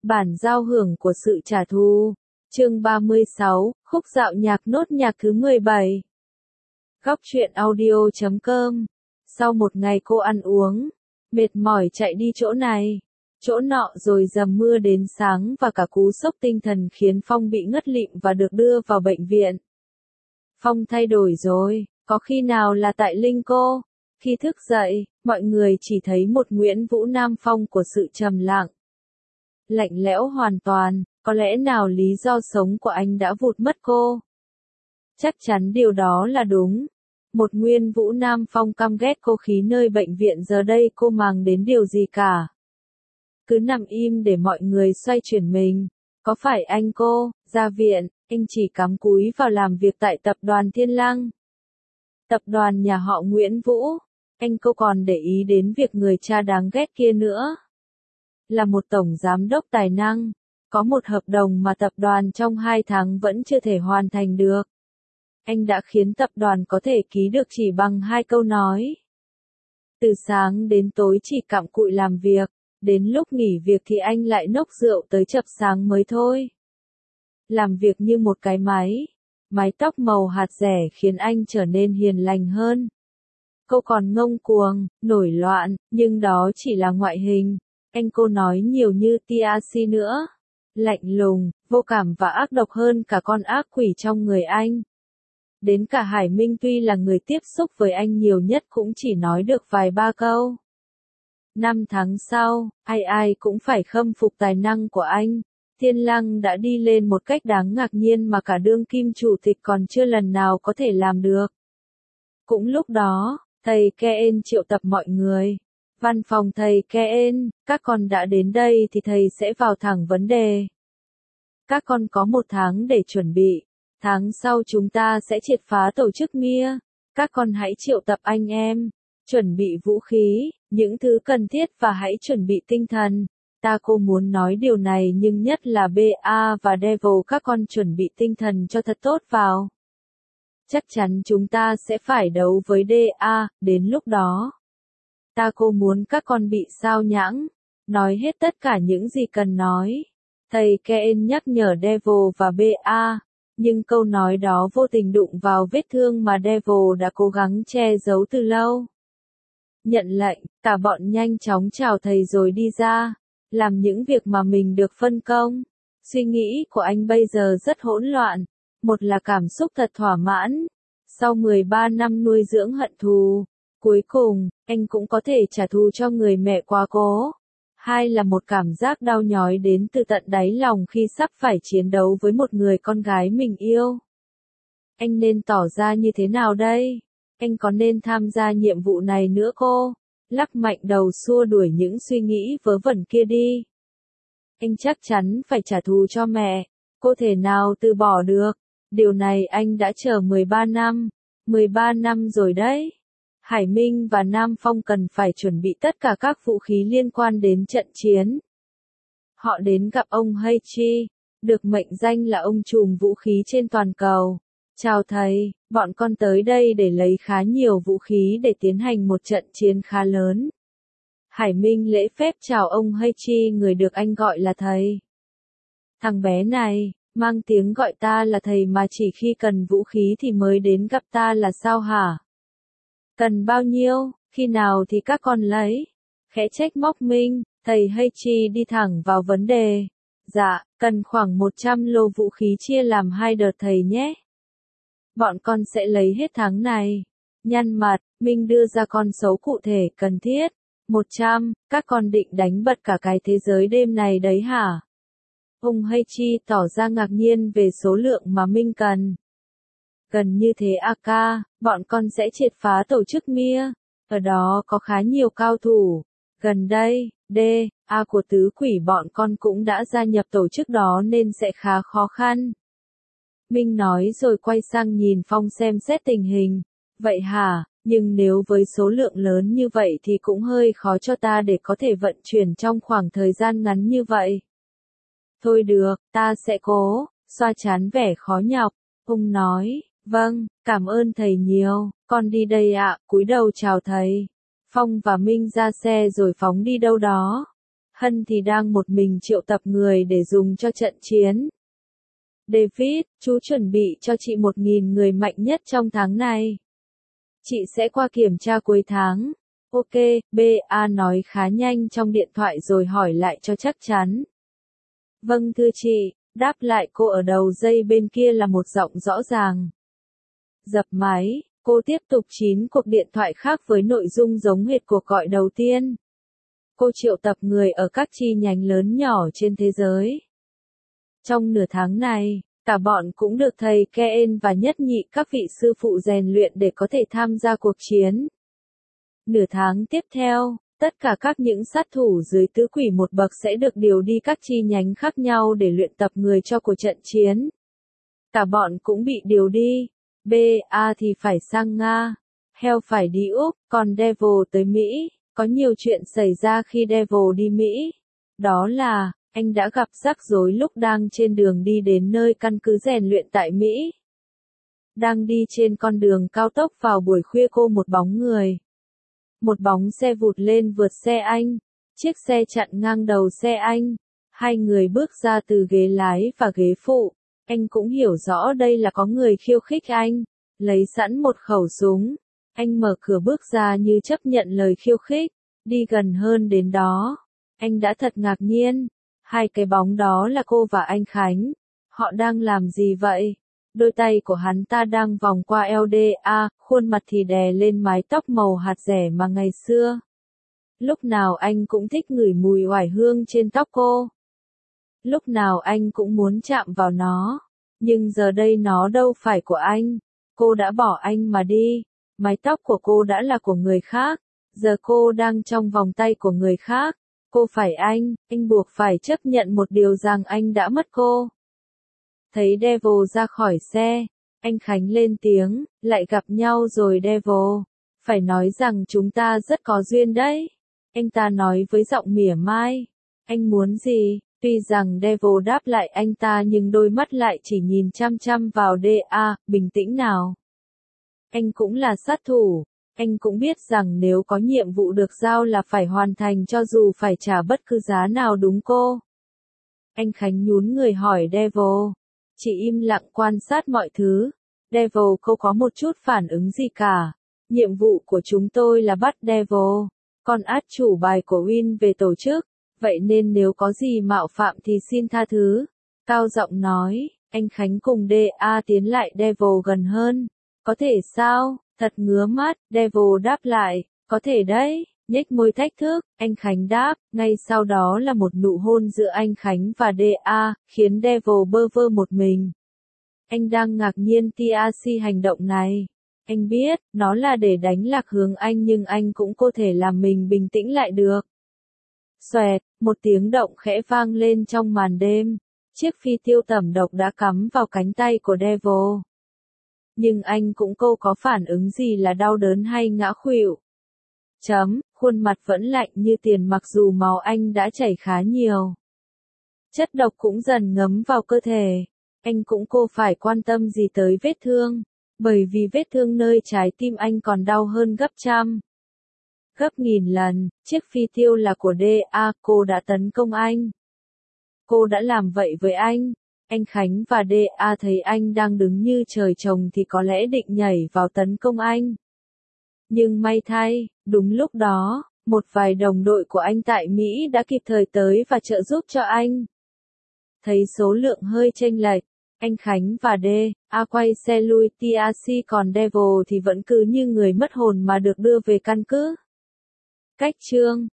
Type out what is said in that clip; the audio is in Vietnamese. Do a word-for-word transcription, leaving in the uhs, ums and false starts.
Bản giao hưởng của sự trả thù. Chương ba mươi sáu, khúc dạo nhạc nốt nhạc thứ mười bảy. Góc truyện audio chấm com. Sau một ngày cô ăn uống, mệt mỏi chạy đi chỗ này, chỗ nọ rồi dầm mưa đến sáng và cả cú sốc tinh thần khiến Phong bị ngất lịm và được đưa vào bệnh viện. Phong thay đổi rồi, có khi nào là tại Linh cô? Khi thức dậy, mọi người chỉ thấy một Nguyễn Vũ Nam Phong của sự trầm lặng, lạnh lẽo hoàn toàn. Có lẽ nào lý do sống của anh đã vụt mất cô? Chắc chắn điều đó là đúng. Một Nguyên Vũ Nam Phong căm ghét cô khí nơi bệnh viện, giờ đây cô màng đến điều gì cả. Cứ nằm im để mọi người xoay chuyển mình. Có phải anh cô, ra viện, anh chỉ cắm cúi vào làm việc tại tập đoàn Thiên Lăng. Tập đoàn nhà họ Nguyễn Vũ, anh cô còn để ý đến việc người cha đáng ghét kia nữa. Là một tổng giám đốc tài năng, có một hợp đồng mà tập đoàn trong hai tháng vẫn chưa thể hoàn thành được. Anh đã khiến tập đoàn có thể ký được chỉ bằng hai câu nói. Từ sáng đến tối chỉ cặm cụi làm việc, đến lúc nghỉ việc thì anh lại nốc rượu tới chập sáng mới thôi. Làm việc như một cái máy, mái tóc màu hạt rẻ khiến anh trở nên hiền lành hơn. Cô còn ngông cuồng, nổi loạn, nhưng đó chỉ là ngoại hình. Anh cô nói nhiều như tê rờ nữa. Lạnh lùng, vô cảm và ác độc hơn cả con ác quỷ trong người anh. Đến cả Hải Minh tuy là người tiếp xúc với anh nhiều nhất cũng chỉ nói được vài ba câu. Năm tháng sau, ai ai cũng phải khâm phục tài năng của anh. Thiên Lăng đã đi lên một cách đáng ngạc nhiên mà cả đương kim chủ tịch còn chưa lần nào có thể làm được. Cũng lúc đó, thầy Keen triệu tập mọi người. Văn phòng thầy Keen, các con đã đến đây thì thầy sẽ vào thẳng vấn đề. Các con có một tháng để chuẩn bị. Tháng sau chúng ta sẽ triệt phá tổ chức Mia. Các con hãy triệu tập anh em, chuẩn bị vũ khí, những thứ cần thiết và hãy chuẩn bị tinh thần. Ta cô muốn nói điều này nhưng nhất là bê a và Devil, các con chuẩn bị tinh thần cho thật tốt vào. Chắc chắn chúng ta sẽ phải đấu với đê a, đến lúc đó. Ta cô muốn các con bị sao nhãng, nói hết tất cả những gì cần nói. Thầy Keen nhắc nhở Devil và bê a, nhưng câu nói đó vô tình đụng vào vết thương mà Devil đã cố gắng che giấu từ lâu. Nhận lệnh, cả bọn nhanh chóng chào thầy rồi đi ra, làm những việc mà mình được phân công. Suy nghĩ của anh bây giờ rất hỗn loạn. Một là cảm xúc thật thỏa mãn. Sau mười ba năm nuôi dưỡng hận thù, cuối cùng, anh cũng có thể trả thù cho người mẹ quá cố. Hai là một cảm giác đau nhói đến từ tận đáy lòng khi sắp phải chiến đấu với một người con gái mình yêu. Anh nên tỏ ra như thế nào đây? Anh có nên tham gia nhiệm vụ này nữa cô? Lắc mạnh đầu xua đuổi những suy nghĩ vớ vẩn kia đi. Anh chắc chắn phải trả thù cho mẹ. Cô thể nào từ bỏ được? Điều này anh đã chờ mười ba năm. mười ba năm rồi đấy. Hải Minh và Nam Phong cần phải chuẩn bị tất cả các vũ khí liên quan đến trận chiến. Họ đến gặp ông Heichi, được mệnh danh là ông trùm vũ khí trên toàn cầu. Chào thầy, bọn con tới đây để lấy khá nhiều vũ khí để tiến hành một trận chiến khá lớn. Hải Minh lễ phép chào ông Heichi, người được anh gọi là thầy. Thằng bé này, mang tiếng gọi ta là thầy mà chỉ khi cần vũ khí thì mới đến gặp ta là sao hả? Cần bao nhiêu, khi nào thì các con lấy? Khẽ trách móc Minh, thầy Heichi đi thẳng vào vấn đề. Dạ, cần khoảng một trăm lô vũ khí chia làm hai đợt thầy nhé. Bọn con sẽ lấy hết tháng này. Nhăn mặt, Minh đưa ra con số cụ thể cần thiết. một trăm, các con định đánh bật cả cái thế giới đêm này đấy hả? Ông Heichi tỏ ra ngạc nhiên về số lượng mà Minh cần. Gần như thế a ca, bọn con sẽ triệt phá tổ chức Mia. Ở đó có khá nhiều cao thủ. Gần đây, D, A của tứ quỷ bọn con cũng đã gia nhập tổ chức đó nên sẽ khá khó khăn. Minh nói rồi quay sang nhìn Phong xem xét tình hình. Vậy hả, nhưng nếu với số lượng lớn như vậy thì cũng hơi khó cho ta để có thể vận chuyển trong khoảng thời gian ngắn như vậy. Thôi được, ta sẽ cố, xoa chán vẻ khó nhọc. Ông nói, vâng, cảm ơn thầy nhiều, con đi đây ạ, cúi đầu chào thầy. Phong và Minh ra xe rồi phóng đi đâu đó. Hân thì đang một mình triệu tập người để dùng cho trận chiến. David, chú chuẩn bị cho chị một nghìn người mạnh nhất trong tháng này. Chị sẽ qua kiểm tra cuối tháng. Ok, bê a nói khá nhanh trong điện thoại rồi hỏi lại cho chắc chắn. Vâng thưa chị, đáp lại cô ở đầu dây bên kia là một giọng rõ ràng. Dập máy, cô tiếp tục chín cuộc điện thoại khác với nội dung giống hệt cuộc gọi đầu tiên. Cô triệu tập người ở các chi nhánh lớn nhỏ trên thế giới. Trong nửa tháng này, cả bọn cũng được thầy Ken và nhất nhị các vị sư phụ rèn luyện để có thể tham gia cuộc chiến. Nửa tháng tiếp theo, tất cả các những sát thủ dưới tứ quỷ một bậc sẽ được điều đi các chi nhánh khác nhau để luyện tập người cho cuộc trận chiến. Cả bọn cũng bị điều đi. bê a thì phải sang Nga, Hell phải đi Úc, còn Devil tới Mỹ. Có nhiều chuyện xảy ra khi Devil đi Mỹ. Đó là, anh đã gặp rắc rối lúc đang trên đường đi đến nơi căn cứ rèn luyện tại Mỹ. Đang đi trên con đường cao tốc vào buổi khuya cô một bóng người. Một bóng xe vụt lên vượt xe anh. Chiếc xe chặn ngang đầu xe anh. Hai người bước ra từ ghế lái và ghế phụ. Anh cũng hiểu rõ đây là có người khiêu khích anh. Lấy sẵn một khẩu súng. Anh mở cửa bước ra như chấp nhận lời khiêu khích. Đi gần hơn đến đó. Anh đã thật ngạc nhiên. Hai cái bóng đó là cô và anh Khánh. Họ đang làm gì vậy? Đôi tay của hắn ta đang vòng qua eo đê a, khuôn mặt thì đè lên mái tóc màu hạt rẻ mà ngày xưa. Lúc nào anh cũng thích ngửi mùi oải hương trên tóc cô. Lúc nào anh cũng muốn chạm vào nó. Nhưng giờ đây nó đâu phải của anh. Cô đã bỏ anh mà đi. Mái tóc của cô đã là của người khác. Giờ cô đang trong vòng tay của người khác. Cô phải anh, anh buộc phải chấp nhận một điều rằng anh đã mất cô. Thấy Devil ra khỏi xe, anh Khánh lên tiếng, lại gặp nhau rồi Devil. Phải nói rằng chúng ta rất có duyên đấy. Anh ta nói với giọng mỉa mai. Anh muốn gì? Tuy rằng Devil đáp lại anh ta nhưng đôi mắt lại chỉ nhìn chăm chăm vào đê a, bình tĩnh nào. Anh cũng là sát thủ. Anh cũng biết rằng nếu có nhiệm vụ được giao là phải hoàn thành cho dù phải trả bất cứ giá nào đúng cô. Anh Khánh nhún người hỏi Devil. Chị im lặng quan sát mọi thứ. Devil không có một chút phản ứng gì cả. Nhiệm vụ của chúng tôi là bắt Devil. Con át chủ bài của Win về tổ chức. Vậy nên nếu có gì mạo phạm thì xin tha thứ. Cao giọng nói, anh Khánh cùng đê a tiến lại Devil gần hơn. Có thể sao? Thật ngứa mắt, Devil đáp lại, có thể đấy, nhếch môi thách thức, anh Khánh đáp, ngay sau đó là một nụ hôn giữa anh Khánh và đê a, khiến Devil bơ vơ một mình. Anh đang ngạc nhiên tê a xê hành động này. Anh biết, nó là để đánh lạc hướng anh nhưng anh cũng có thể làm mình bình tĩnh lại được. Xoẹt, một tiếng động khẽ vang lên trong màn đêm. Chiếc phi tiêu tẩm độc đã cắm vào cánh tay của Devil. Nhưng anh cũng cô có phản ứng gì là đau đớn hay ngã khuỵu. Chấm, khuôn mặt vẫn lạnh như tiền mặc dù máu anh đã chảy khá nhiều. Chất độc cũng dần ngấm vào cơ thể. Anh cũng cô phải quan tâm gì tới vết thương. Bởi vì vết thương nơi trái tim anh còn đau hơn gấp trăm. Gấp nghìn lần, chiếc phi tiêu là của đê a, cô đã tấn công anh. Cô đã làm vậy với anh. Anh Khánh và đê a thấy anh đang đứng như trời trồng thì có lẽ định nhảy vào tấn công anh. Nhưng may thay, đúng lúc đó, một vài đồng đội của anh tại Mỹ đã kịp thời tới và trợ giúp cho anh. Thấy số lượng hơi chênh lệch, anh Khánh và đê a quay xe lui tê a xê còn Devil thì vẫn cứ như người mất hồn mà được đưa về căn cứ. Cách chương